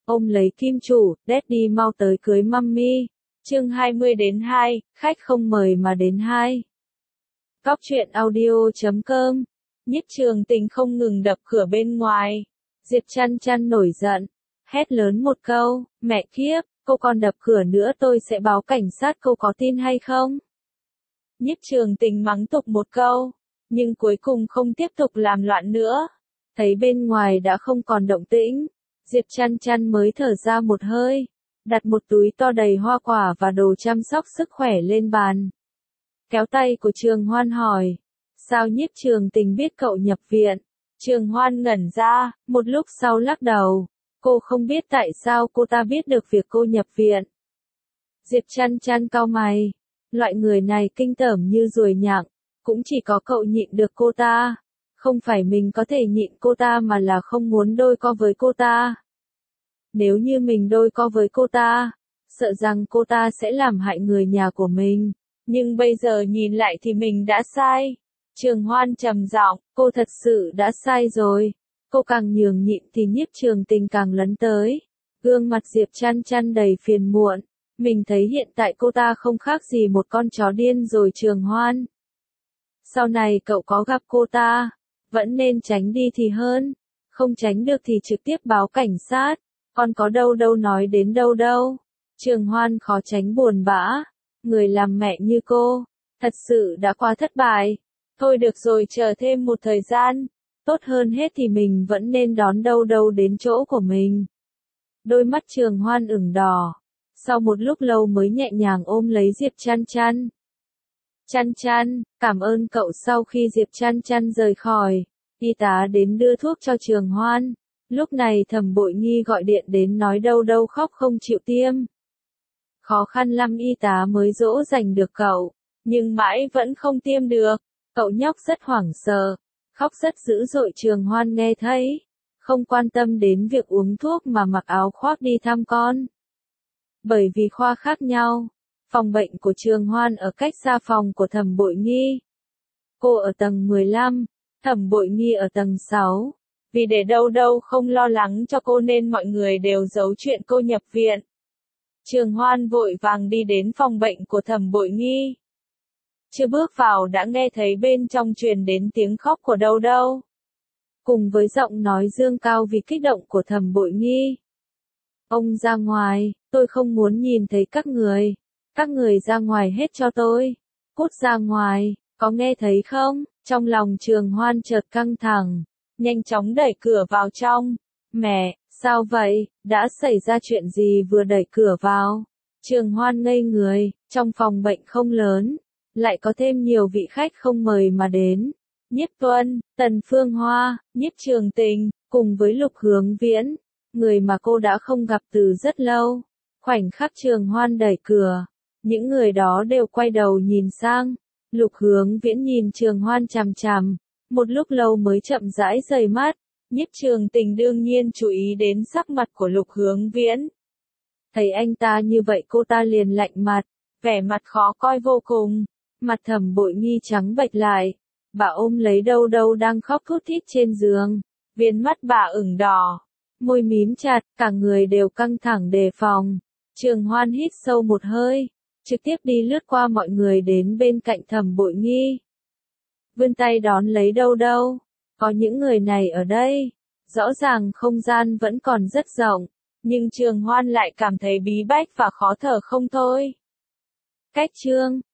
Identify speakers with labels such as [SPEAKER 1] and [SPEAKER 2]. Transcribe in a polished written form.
[SPEAKER 1] Ôm lấy kim chủ, Daddy mau tới cưới mummy. Chương 20-2, khách không mời mà đến 2. Góc truyện audio.com. Nhiếp Trường Tình không ngừng đập cửa bên ngoài. Diệp Chăn Chăn nổi giận, hét lớn một câu, mẹ kiếp, cô còn đập cửa nữa tôi sẽ báo cảnh sát, cô có tin hay không? Nhiếp Trường Tình mắng tục một câu, nhưng cuối cùng không tiếp tục làm loạn nữa. Thấy bên ngoài đã không còn động tĩnh, Diệp Chăn Chăn mới thở ra một hơi, đặt một túi to đầy hoa quả và đồ chăm sóc sức khỏe lên bàn. Kéo tay của Trường Hoan hỏi, sao Nhiếp Trường Tình biết cậu nhập viện? Trường Hoan ngẩn ra, một lúc sau lắc đầu, cô không biết tại sao cô ta biết được việc cô nhập viện. Diệp Chăn Chăn cau mày, loại người này kinh tởm như ruồi nhặng, cũng chỉ có cậu nhịn được cô ta. Không phải mình có thể nhịn cô ta mà là không muốn đôi co với cô ta. Nếu như mình đôi co với cô ta, sợ rằng cô ta sẽ làm hại người nhà của mình. Nhưng bây giờ nhìn lại thì mình đã sai. Trường Hoan trầm giọng, cô thật sự đã sai rồi. Cô càng nhường nhịn thì Nhiếp Trường Tình càng lấn tới. Gương mặt Diệp Chăn Chăn đầy phiền muộn. Mình thấy hiện tại cô ta không khác gì một con chó điên rồi Trường Hoan. Sau này cậu có gặp cô ta, vẫn nên tránh đi thì hơn. Không tránh được thì trực tiếp báo cảnh sát. Còn có đâu đâu nói đến đâu đâu. Trường Hoan khó tránh buồn bã. Người làm mẹ như cô, thật sự đã quá thất bại. Thôi được rồi, chờ thêm một thời gian. Tốt hơn hết thì mình vẫn nên đón đâu đâu đến chỗ của mình. Đôi mắt Trường Hoan ửng đỏ. Sau một lúc lâu mới nhẹ nhàng ôm lấy Diệp Chăn Chăn. Chăn Chăn, cảm ơn cậu. Sau khi Diệp Chăn Chăn rời khỏi, y tá đến đưa thuốc cho Trường Hoan. Lúc này Thẩm Bội Nghi gọi điện đến nói đâu đâu khóc không chịu tiêm. Khó khăn lắm y tá mới dỗ dành được cậu, nhưng mãi vẫn không tiêm được. Cậu nhóc rất hoảng sợ, khóc rất dữ dội. Trường Hoan nghe thấy, không quan tâm đến việc uống thuốc mà mặc áo khoác đi thăm con. Bởi vì khoa khác nhau, phòng bệnh của Trường Hoan ở cách xa phòng của Thẩm Bội Nghi. Cô ở tầng 15, Thẩm Bội Nghi ở tầng 6. Vì để đâu đâu không lo lắng cho cô nên mọi người đều giấu chuyện cô nhập viện. Trường Hoan vội vàng đi đến phòng bệnh của Thẩm Bội Nghi. Chưa bước vào đã nghe thấy bên trong truyền đến tiếng khóc của đâu đâu. Cùng với giọng nói dương cao vì kích động của Thẩm Bội Nghi. Ông ra ngoài, tôi không muốn nhìn thấy các người. Các người ra ngoài hết cho tôi. Cút ra ngoài, có nghe thấy không? Trong lòng Trường Hoan chợt căng thẳng, nhanh chóng đẩy cửa vào trong. Mẹ, sao vậy? Đã xảy ra chuyện gì? Vừa đẩy cửa vào, Trường Hoan ngây người. Trong phòng bệnh không lớn, lại có thêm nhiều vị khách không mời mà đến. Nhiếp Tuân, Tần Phương Hoa, Nhiếp Trường Tình, cùng với Lục Hướng Viễn, người mà cô đã không gặp từ rất lâu. Khoảnh khắc Trường Hoan đẩy cửa, những người đó đều quay đầu nhìn sang. Lục Hướng Viễn nhìn Trường Hoan chằm chằm, một lúc lâu mới chậm rãi rời mắt. Nhiếp Trường Tình đương nhiên chú ý đến sắc mặt của Lục Hướng Viễn. Thấy anh ta như vậy cô ta liền lạnh mặt, vẻ mặt khó coi vô cùng. Mặt Thẩm Bội Nghi trắng bệch lại, bà ôm lấy đâu đâu đang khóc thút thít trên giường. Viên mắt bà ửng đỏ, môi mím chặt, cả người đều căng thẳng đề phòng. Trường Hoan hít sâu một hơi, trực tiếp đi lướt qua mọi người đến bên cạnh Thẩm Bội Nghi. Vươn tay đón lấy đâu đâu. Có những người này ở đây, rõ ràng không gian vẫn còn rất rộng, nhưng Trường Hoan lại cảm thấy bí bách và khó thở không thôi. Cách chương